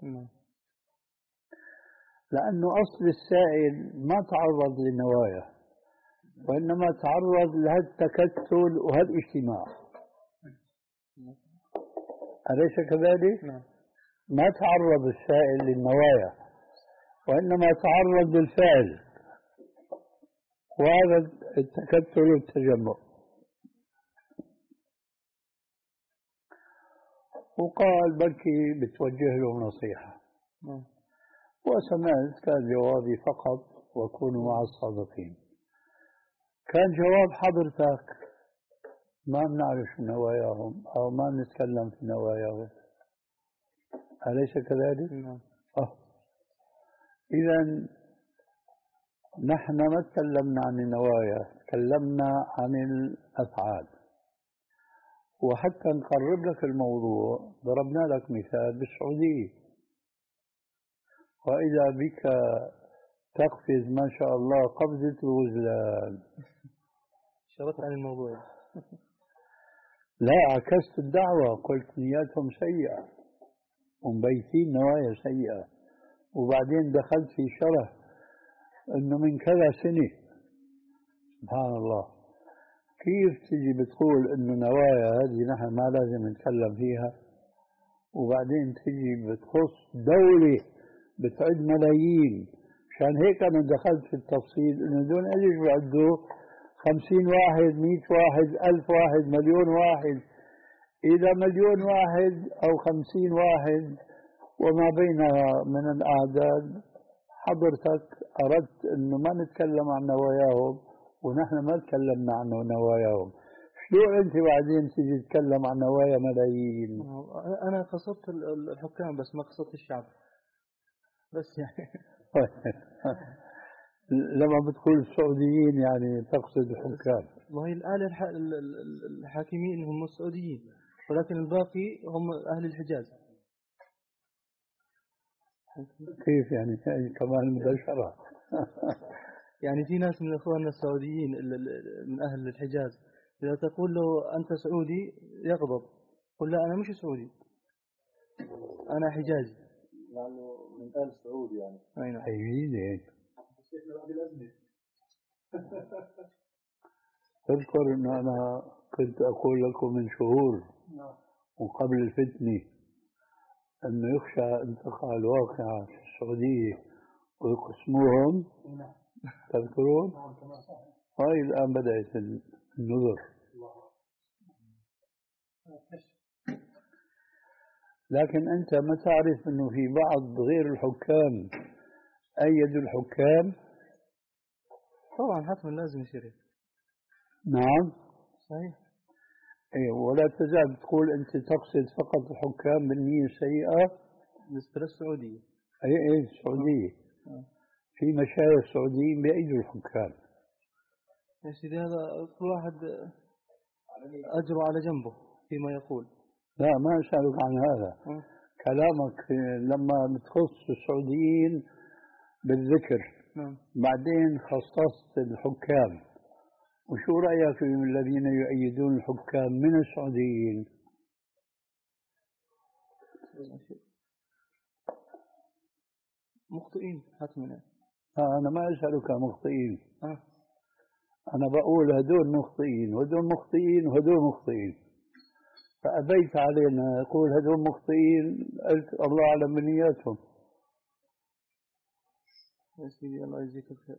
لأنه أصل السائل ما تعرض للنوايا، وإنما تعرض لهالتكتل وهالاجتماع. أليس كذلك؟ ما تعرض السائل للنوايا، وإنما تعرض للفعل، وهذا التكتل والتجمع. وقال بلكي بتوجه لهم نصيحة. وسمعت كان جوابي فقط وكونوا مع الصادقين. كان جواب حضرتك ما بنعرف نواياهم أو ما بنتكلم في نواياهم. أليس كذلك؟ نعم. أه. إذا نحن ما تكلمنا عن النوايا، تكلمنا عن الأفعال. وحتى نقرب لك الموضوع ضربنا لك مثال بالسعودية. وإذا بك تقفز ما شاء الله قفزة الغزلان. شرطت عن الموضوع. لا عكست الدعوة، قلت نياتهم سيئة ومبيتين نوايا سيئة، وبعدين دخلت في شرح انه من كذا سنة. سبحان الله. كيف تجي بتقول انه نوايا هذه نحن ما لازم نتكلم فيها، وبعدين تجي بتخص دولة بتعد ملايين. عشان هيك انا دخلت في التفصيل انه دون ايش بعدوا خمسين واحد، مئة واحد، ألف واحد، مليون واحد. إذا مليون واحد أو خمسين واحد وما بينها من الأعداد، حضرتك أردت أنه ما نتكلم عن نواياهم ونحن ما تكلمنا عن نواياهم. شلون أنت بعدين تيجي تتكلم عن نوايا ملايين؟ أنا قصدت الحكام بس ما قصدت الشعب بس يعني. لما بتقول السعوديين يعني تقصد الحكام. والله الآن الحاكمين هم السعوديين، ولكن الباقي هم أهل الحجاز. كيف يعني؟ يعني كمان مباشرة. يعني في ناس من إخواننا السعوديين من أهل الحجاز إذا تقول له أنت سعودي يغضب، قل لا أنا مش سعودي أنا حجازي لأنه من آل سعود يعني. أي نعم. حبيبي شيخنا بعد الأزمة. تذكر أن أنا كنت أقول لكم من شهور وقبل الفتنة أنه يخشى أن تقع الواقعة في السعودية ويقسموهم، تذكرون؟ هاي الآن بدأت النذر. لكن أنت ما تعرف أنه في بعض غير الحكام أيدوا الحكام؟ طبعا حتما لازم يصير. نعم صحيح. أيه، ولا تزال تقول أنت تقصد فقط الحكام بالنية السيئة بالنسبة للسعودية. أي أي السعودية. آه. في مشايخ سعوديين بأيدوا الحكام. يا سيدي هذا كل واحد أجره على جنبه فيما يقول. لا ما أسألك عن هذا. آه. كلامك لما تخص السعوديين بالذكر. نعم. بعدين خصصت الحكام، وشو رأيك في الذين يؤيدون الحكام من السعوديين؟ مخطئين حتما. آه أنا ما أسألك مخطئين. آه. أنا بقول هدول مخطئين وهدول مخطئين وهدول مخطئين، فأبيت علينا أقول هدول مخطئين، قلت الله أعلم بنياتهم. يا سيدي الله يجزيك الخير.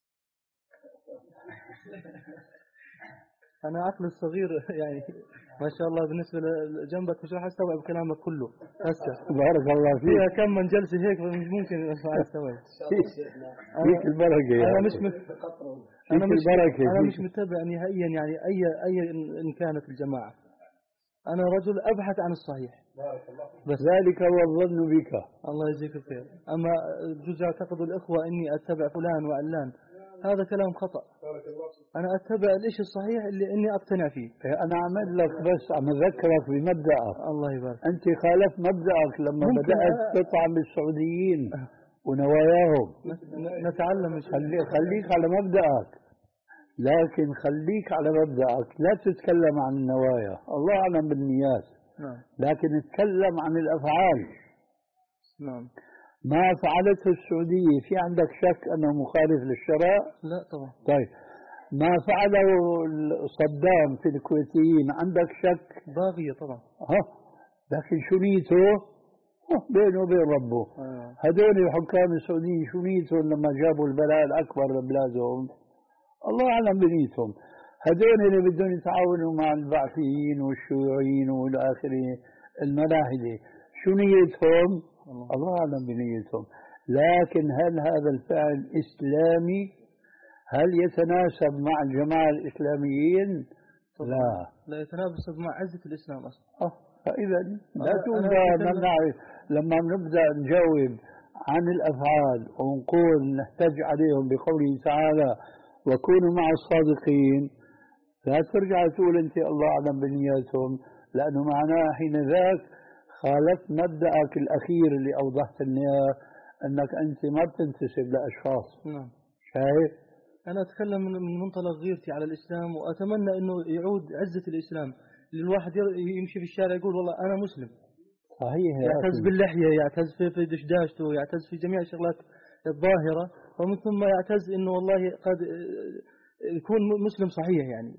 أنا عقلي الصغير يعني ما شاء الله بالنسبة لجنبك مش راح أستوعب كلامك كله هسه. بارك الله فيك. فيها كم من جلسة هيك مش ممكن أستوعب. فيك البركة يا أنا مش مت... أنا مش البركة أنا مش متبع نهائيا يعني أي أي إن كانت الجماعة. أنا رجل أبحث عن الصحيح. بس ذلك هو الظن بك. الله يجزيك الخير. أما جزء يعتقد الإخوة إني أتبع فلان وعلان، هذا كلام خطأ. أنا أتبع الإشي الصحيح اللي إني أقتنع فيه. أنا عمل لك بس عم أذكرك بمبدأك. الله يبارك. أنت خالفت مبدأك لما بدأت تطعن بالسعوديين ونواياهم. نتعلم. خلي خليك على مبدأك، لكن خليك على مبدأك، لا تتكلم عن النوايا، الله أعلم بالنيات. نعم. لكن اتكلم عن الأفعال. نعم. ما فعلته السعودية في عندك شك أنه مخالف للشرع؟ لا طبعا. طيب ما فعله صدام في الكويتيين عندك شك؟ باغية طبعا. ها لكن شو نيته؟ بينه وبين ربه. آه. هذول الحكام السعوديين شو نيتهم لما جابوا البلاء الأكبر لبلادهم؟ الله أعلم بنيتهم. هذول اللي بدهم يتعاونوا مع البعثيين والشيوعيين والآخرين الملاحدة شو نيتهم؟ الله, الله أعلم بنيتهم. لكن هل هذا الفعل إسلامي؟ هل يتناسب مع الجماعة الإسلاميين؟ لا لا يتناسب مع عزة الإسلام أصلا. أه فإذا لا تقول نعرف لما نبدأ نجاوب عن الأفعال ونقول نحتج عليهم بقوله تعالى وكونوا مع الصادقين، لا ترجع تقول أنت الله أعلم بنياتهم، لأنه معناه حين ذاك خالفت مبدأك الأخير اللي أوضحت لنا أنك أنت ما بتنتسب لأشخاص. نعم. شايف؟ أنا أتكلم من منطلق غيرتي على الإسلام، وأتمنى أنه يعود عزة الإسلام للواحد يمشي في الشارع يقول والله أنا مسلم. صحيح. يعتز باللحية، يعتز في دشداشته، يعتز في جميع الشغلات الظاهرة، ومن ثم يعتز أنه والله قد يكون مسلم صحيح. يعني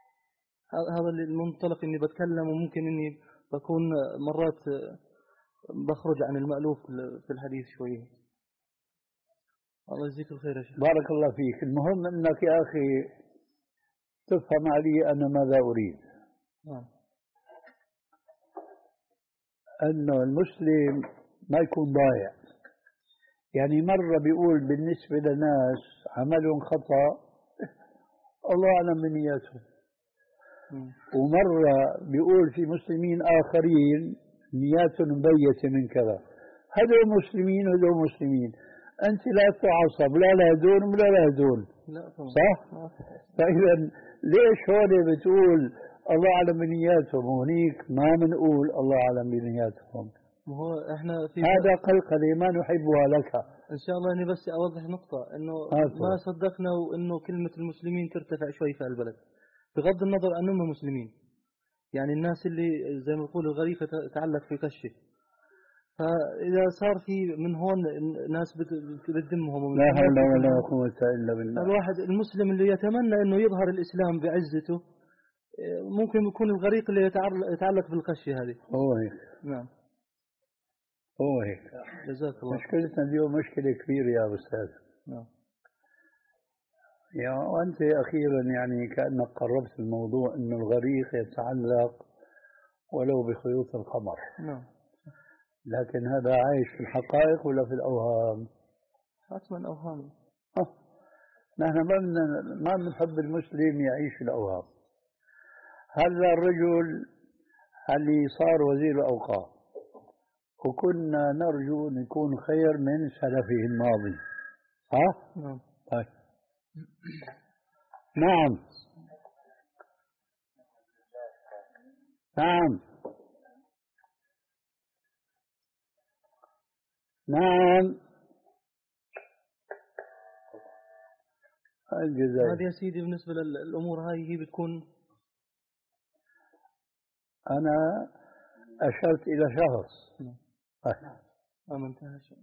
هذا المنطلق إني بتكلم، وممكن إني بكون مرات بخرج عن المألوف في الحديث شوية. الله يجزيك الخير يا شيخ. بارك الله فيك. المهم أنك يا أخي تفهم علي أنا ماذا أريد. نعم. أنه المسلم ما يكون ضايع. يعني مرة بيقول بالنسبة لناس عملهم خطأ الله أعلم بنياتهم، ومرة بيقول في مسلمين آخرين نياتهم مبيتة من كذا. هذول مسلمين وهذول مسلمين، أنت لا تعصب لا لهدول ولا لهدول، صح؟ فإذا ليش هون بتقول الله أعلم بنياتهم وهنيك ما بنقول الله أعلم بنياتهم؟ هو احنا في هذا قلقلة ما نحبها لك، إن شاء الله إني بس أوضح نقطة إنه هاتوا. ما صدقنا وإنه كلمة المسلمين ترتفع شوي في البلد بغض النظر أنهم مسلمين. يعني الناس اللي زي ما يقولوا الغريفة تعلق في قشه. فإذا صار في من هون ناس بتدمهم لا حول ولا قوة إلا بالله. الواحد المسلم اللي يتمنى إنه يظهر الإسلام بعزته ممكن يكون الغريق اللي يتعلق بالقشه هذه. هو هيك. نعم. هو هيك. جزاك الله. مشكلتنا اليوم مشكلة كبيرة يا أستاذ. نعم. يا وأنت أخيرا يعني كأنك قربت الموضوع إنه الغريق يتعلق ولو بخيوط القمر. نعم. لكن هذا عايش في الحقائق ولا في الأوهام؟ حتما أوهام. أه. نحن ما ما بنحب المسلم يعيش في الأوهام. هذا الرجل اللي صار وزير الأوقاف وكنا نرجو أن يكون خير من سلفه الماضي. ها؟ نعم. طيب. نعم. نعم. نعم. الجزائر. هذه يا سيدي بالنسبة للأمور هاي هي بتكون. أنا أشرت إلى شخص. نعم. أمنتها شيء.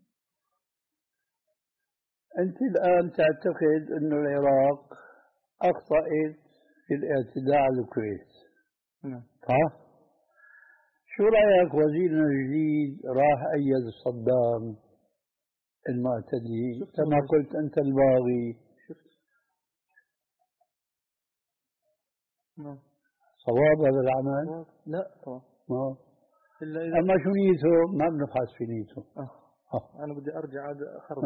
أنت الآن تعتقد أن العراق أخطأت في الاعتداء على الكويت. نعم. ها؟ شو رأيك وزيرنا الجديد راح أيد صدام المعتدي كما قلت أنت الباغي؟ شفت. نعم. صواب هذا العمل؟ لا طبعا. ما. إلا إذا. أما شو نيته؟ ما بنبحث في نيته. آه. آه. أنا بدي أرجع عاد أخرب.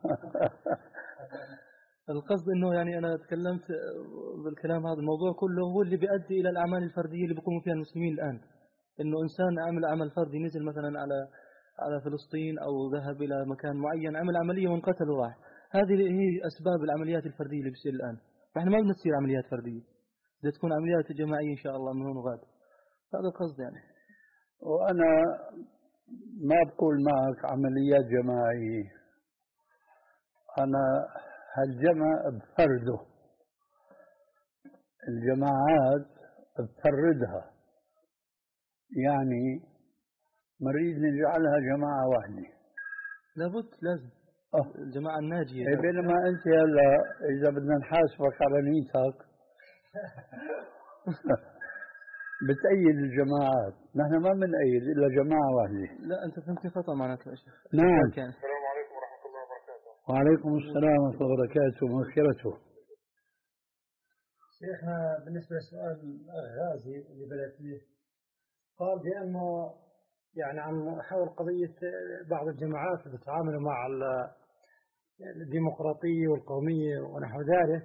القصد إنه يعني أنا تكلمت بالكلام هذا الموضوع كله هو اللي بيؤدي إلى الأعمال الفردية اللي بيقوموا فيها المسلمين الآن. إنه إنسان عمل عمل فردي نزل مثلا على على فلسطين أو ذهب إلى مكان معين عمل عملية وانقتل وراح. هذه هي أسباب العمليات الفردية اللي بتصير الآن. فإحنا ما بنصير عمليات فردية. بدها تكون عمليات جماعية إن شاء الله من هون وغاد. هذا القصد يعني. وأنا ما بقول معك عمليات جماعية. أنا هالجمع بفرده. الجماعات بفردها. يعني نريد نجعلها جماعة واحدة. لابد لازم. أه. الجماعة الناجية. بينما أنت هلا إذا بدنا نحاسبك على نيتك بتأيد الجماعات. نحن ما بنأيد إلا جماعة واحدة. لا أنت فهمتني خطأ معناته يا شيخ. نعم. السلام عليكم ورحمة الله وبركاته. وعليكم السلام ورحمة الله وبركاته ومغفرته. شيخنا بالنسبة لسؤال الغازي اللي بدأت فيه قال بأنه يعني عن حول قضية بعض الجماعات اللي تتعامل مع الديمقراطية والقومية ونحو ذلك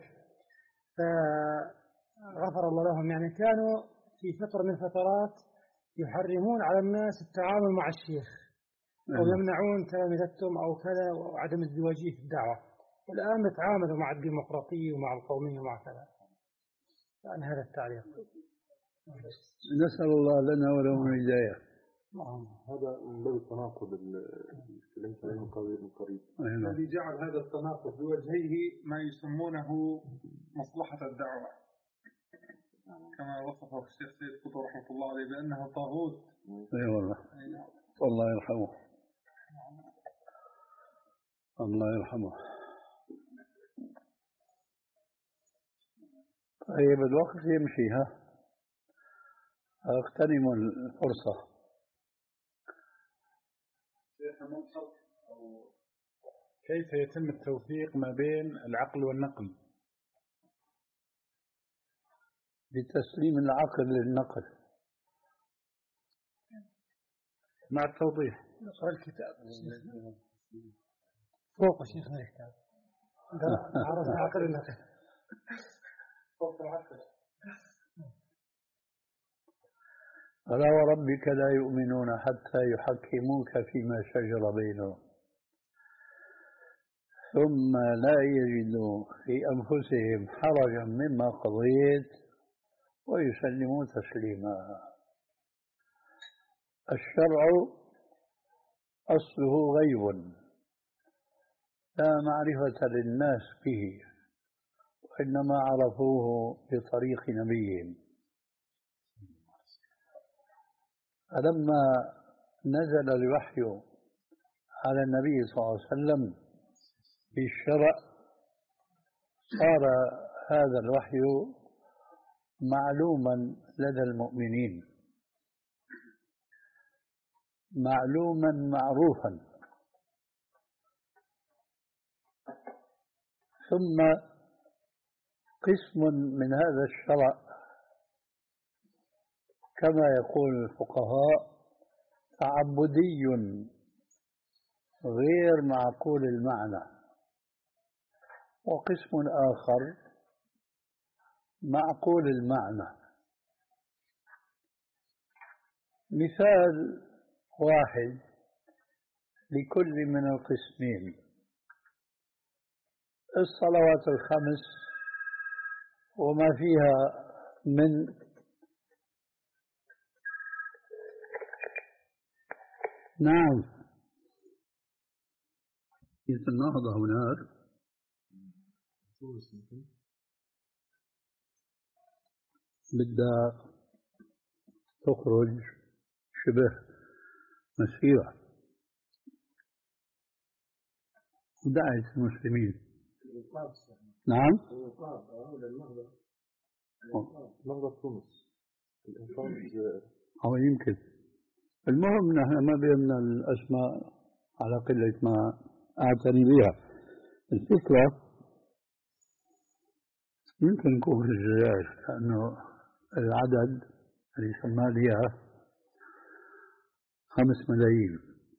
فغفر الله لهم يعني كانوا في فترة من الفترات يحرمون على الناس التعامل مع الشيخ أو يمنعون تلامذتهم أو كذا وعدم ازدواجية في الدعوة. والآن يتعاملوا مع الديمقراطية ومع القومية ومع كذا. يعني هذا التعليق. نسأل الله لنا ولهم الهداية. هذا من باب التناقض اللي تكلمت عليه من قريب. الذي جعل هذا التناقض بوجهيه ما يسمونه مصلحة الدعوة كما وصفه الشيخ سيد قطب رحمة الله عليه بأنه طاغوت. اي والله. الله يرحمه. الله يرحمه. طيب الوقت يمشي ها. اغتنموا الفرصة. كيف يتم التوفيق ما بين العقل والنقل؟ بتسليم العقل للنقل مع التوضيح. نقرأ الكتاب فوق شيخنا الكتاب عرض العقل والنقل فوق العقل. فلا وربك لا يؤمنون حتى يحكموك فيما شجر بينهم ثم لا يجدوا في أنفسهم حرجا مما قضيت ويسلموا تسليما. الشرع أصله غيب لا معرفة للناس به، وإنما عرفوه بطريق نبيهم. فلما نزل الوحي على النبي صلى الله عليه وسلم بالشرع صار هذا الوحي معلوما لدى المؤمنين، معلوما معروفا. ثم قسم من هذا الشرع كما يقول الفقهاء تعبدي غير معقول المعنى، وقسم آخر معقول المعنى. مثال واحد لكل من القسمين: الصلوات الخمس وما فيها من نعم مثل النهضة هناك بدها تخرج شبه مسيرة ودعت المسلمين. نعم نهضة تونس الإنقاذ أو يمكن. المهم نحن ما بيهمنا الأسماء على قلة ما أعتني بها. الفكرة يمكن نكون في الجزائر لأنه العدد اللي سماه ليها خمس ملايين.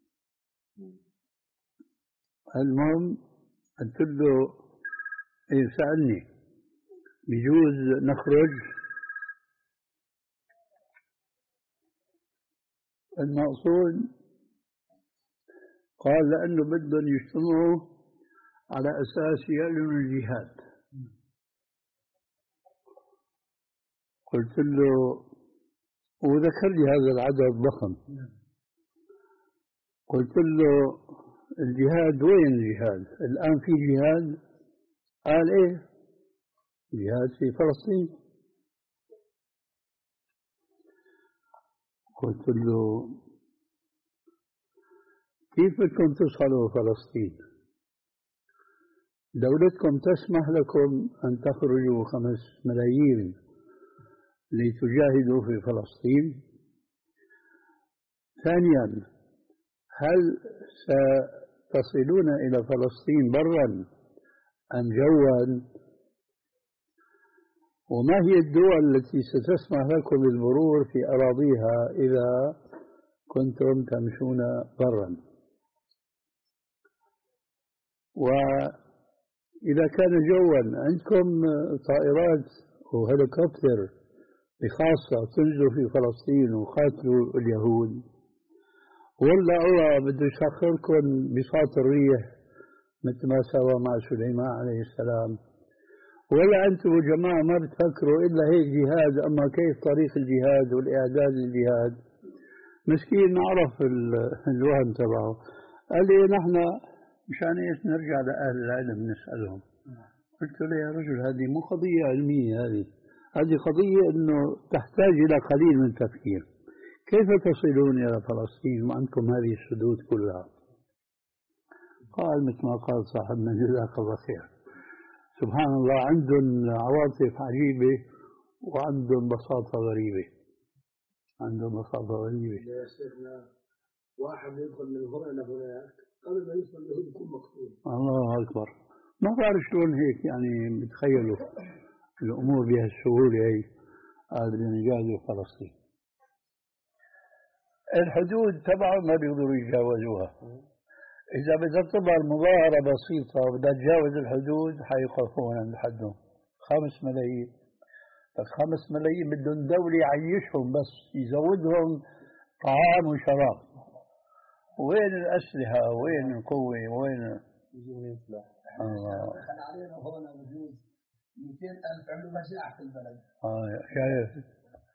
المهم قلت له إيه، سألني بيجوز نخرج؟ المقصود قال لأنه بدهم يجتمعوا على أساس يعلنوا الجهاد. قلت له وذكر لي هذا العدد ضخم. قلت له الجهاد وين الجهاد؟ الآن في جهاد؟ قال إيه جهاد في فلسطين. قلت له كيف بدكم تصلوا فلسطين؟ دولتكم تسمح لكم أن تخرجوا خمس ملايين لتجاهدوا في فلسطين؟ ثانيا هل ستصلون إلى فلسطين برا أم جوا؟ وما هي الدول التي ستسمح لكم بالمرور في أراضيها إذا كنتم تمشون برا؟ وإذا كان جوا عندكم طائرات وهليكوبتر بخاصة تنزلوا في فلسطين وقاتلوا اليهود، ولا الله بده يسخركم بساط الريح مثل ما سوى مع سليمان عليه السلام؟ ولا أنتم جماعة ما بتفكروا إلا هيك جهاد؟ أما كيف طريق الجهاد والإعداد للجهاد؟ مسكين عرف الوهم تبعه. قال لي نحن مشان إيش نرجع لأهل العلم نسألهم. قلت له يا رجل هذه مو قضية علمية، هذه هذه قضية أنه تحتاج إلى قليل من التفكير. كيف تصلون إلى فلسطين وعندكم هذه السدود كلها؟ قال مثل ما قال صاحبنا جزاك الله خير، سبحان الله عندهم عواطف عجيبة وعندهم بساطة غريبة. عندهم بساطة غريبة. يا شيخنا واحد يدخل من هنا لهناك قبل ما يوصل له يكون مقتول. الله أكبر. ما بعرف شلون هيك يعني بتخيلوا الأمور بهالسهولة هي. قادرين يجاهدوا فلسطين. الحدود تبعهم ما بيقدروا يتجاوزوها. إذا بدها تظهر مظاهرة بسيطة وبدها تجاوز الحدود حيوقفون عند حدهم. خمس ملايين. خمس ملايين بدهم دولة يعيشهم بس يزودهم طعام وشراب. وين الأسلحة؟ وين القوة؟ وين الله؟ دخل علينا هون بجوز مئتين ألف عملوا مجاعة في البلد. آه شايف؟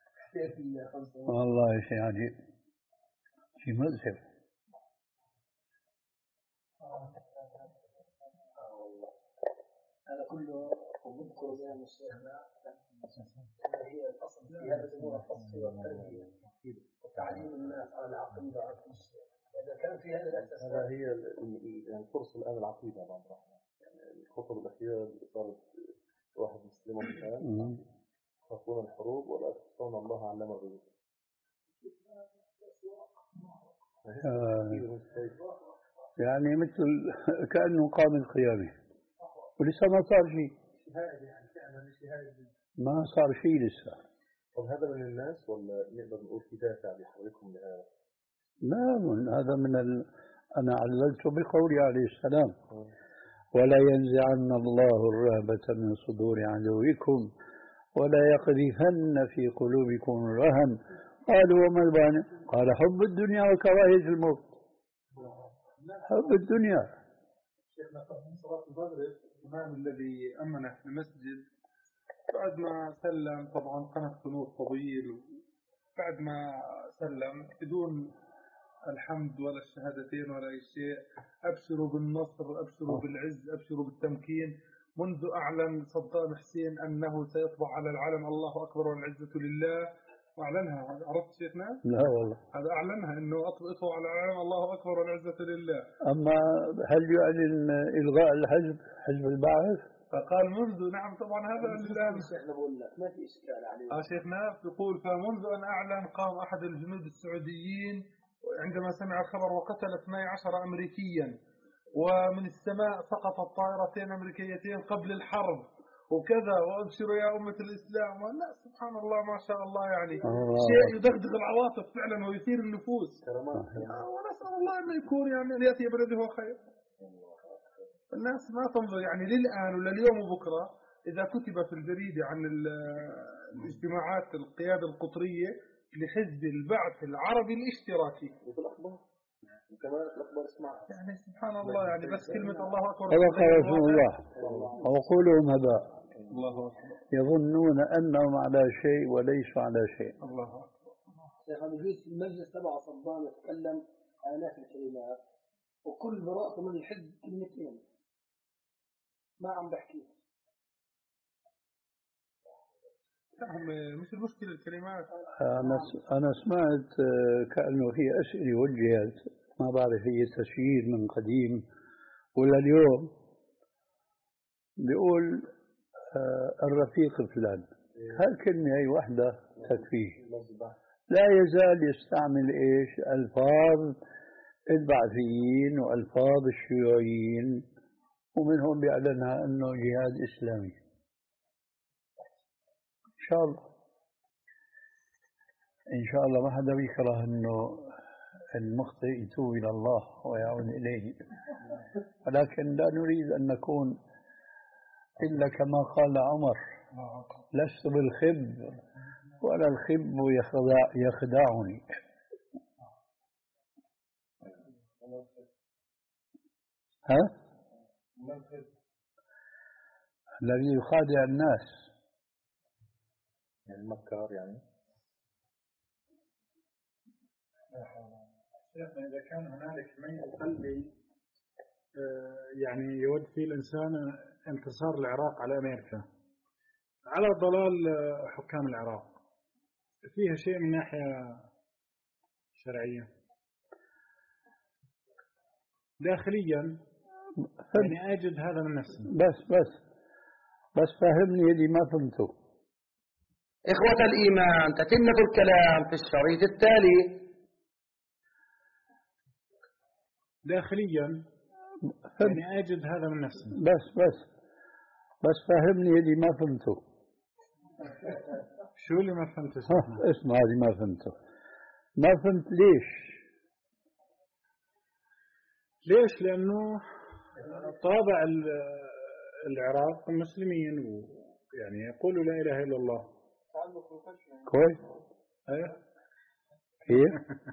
والله شيء عجيب، شيء مؤسف. هذا كله وبذكر زي ما شيخنا هي الأصل في هذا الأمور الفصل والتربية وتعليم الناس على العقيدة على كل شيء. إذا كان في هذا الأساس هذا هي يعني فرصة الآن العقيدة بعد يعني الخطر الأخيرة اللي صارت واحد مسلم الآن يخافون الحروب ولا يخافون الله علم الغيوب. يعني مثل كأنه قام القيامة ولسه ما صار شيء، ما صار شيء لسه. طب هذا من الناس ولا نقدر نقول في دافع بيحركهم لهذا؟ لا، من هذا من ال... أنا عللت بقولي عليه السلام ولا ينزعن الله الرهبة من صدور عدوكم ولا يقذفن في قلوبكم الرهن. قالوا وما البانع؟ قال حب الدنيا وكراهية الموت. حب الدنيا. شيخنا قبل صلاة المغرب الإمام الذي أمنا في المسجد بعد ما سلم طبعا قناة قنوت طويل، بعد ما سلم بدون الحمد ولا الشهادتين ولا أي شيء، أبشروا بالنصر، أبشروا بالعز، أبشروا بالتمكين، منذ أعلن صدام حسين أنه سيطبع على العالم الله أكبر والعزة لله، وأعلنها. عرفت شيخنا؟ لا والله، هذا أعلنها أنه أطبقوا على العالم الله أكبر والعزة لله. أما هل يعلن إلغاء الحزب حزب البعث؟ فقال منذ، نعم طبعا هذا الآن شيخنا بقول لك ما في إشكال عليه. آه شيخنا يقول فمنذ أن أعلن قام أحد الجنود السعوديين عندما سمع الخبر وقتل اثني عشر أمريكيا، ومن السماء سقطت طائرتين أمريكيتين قبل الحرب وكذا، وأبشروا يا أمة الإسلام. لا سبحان الله ما شاء الله، يعني الله. شيء يدغدغ العواطف فعلا ويثير النفوس. آه ونسأل الله أن يكون يعني أن يأتي بلده هو خير. الناس ما تنظر يعني للآن ولا اليوم وبكرة إذا كتب في الجريدة عن الاجتماعات القيادة القطرية لحزب البعث العربي الاشتراكي وفي الأخبار وكمان الأخبار اسمع يعني سبحان الله، يعني بس كلمة الله أكبر صدق رسول الله وقولهم هباء. الله أكبر. يظنون أنهم على شيء وليسوا على شيء. الله أكبر. شيخ مجلس المجلس تبع صدام يتكلم آلاف الكلمات وكل براءته من الحزب كلمتين ما عم بحكي. مش المشكلة الكلمات. أنا أنا سمعت كأنه في أسئلة وجهت، ما بعرف هي تسيير من قديم ولا اليوم، بيقول الرفيق فلان. هالكلمة هي وحدة تكفيه. لا يزال يستعمل إيش ألفاظ البعثيين وألفاظ الشيوعيين، ومنهم بيعلنها أنه جهاد إسلامي. إن شاء الله إن شاء الله ما حدا بيكره أنه المخطئ يتوب إلى الله ويعود إليه، ولكن لا نريد أن نكون إلا كما قال عمر لست بالخب ولا الخب يخدع يخدعني. ها؟ الذي يخادع الناس يعني المكار يعني. شيخنا إذا كان هنالك ميل قلبي يعني يود فيه الإنسان انتصار العراق على أمريكا على ضلال حكام العراق، فيها شيء من ناحية شرعية داخليا يعني أجد هذا من نفسي. بس بس بس فهمني اللي ما فهمته. إخوة الإيمان، تتمة الكلام في الشريط التالي. داخليا يعني أجد هذا من نفسي. بس بس بس فهمني اللي ما فهمته. شو اللي ما فهمته؟ اسمع اللي ما فهمته. ما فهمت ليش؟ ليش؟ لأنه طابع العراق المسلمين ويعني يقولوا لا إله إلا الله. كويس. ايه كيف؟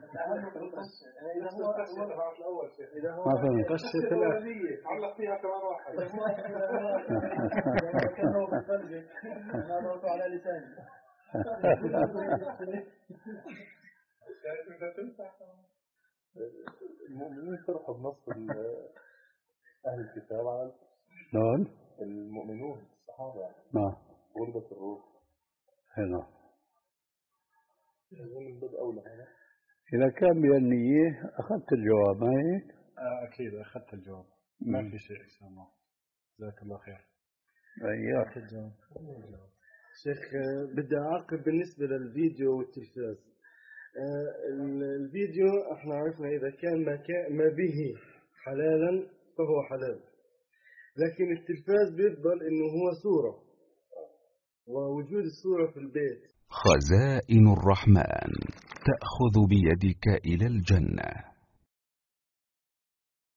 ما فهمت. قشة الأهل علق فيها كمان واحد. كانوا بقلبك أنا ضغطوا على لساني. المؤمنين فرحوا بنصر أهل الكتاب على شلون؟ المؤمنون الصحابة يعني نعم غلبت الروح هنا من باب أولى هذا. إذا كان بهالنية أخذت الجواب ما هيك؟ أكيد أخذت الجواب ما في شيء أكثر منه. جزاك الله خير. أيوه شيخ بدي أعقب بالنسبة للفيديو والتلفاز. الفيديو احنا عرفنا إذا كان ما, كان ما به حلالا فهو حلال، لكن التلفاز بيفضل إنه هو صورة، ووجود الصورة في البيت. خزائن الرحمن تأخذ بيدك إلى الجنة.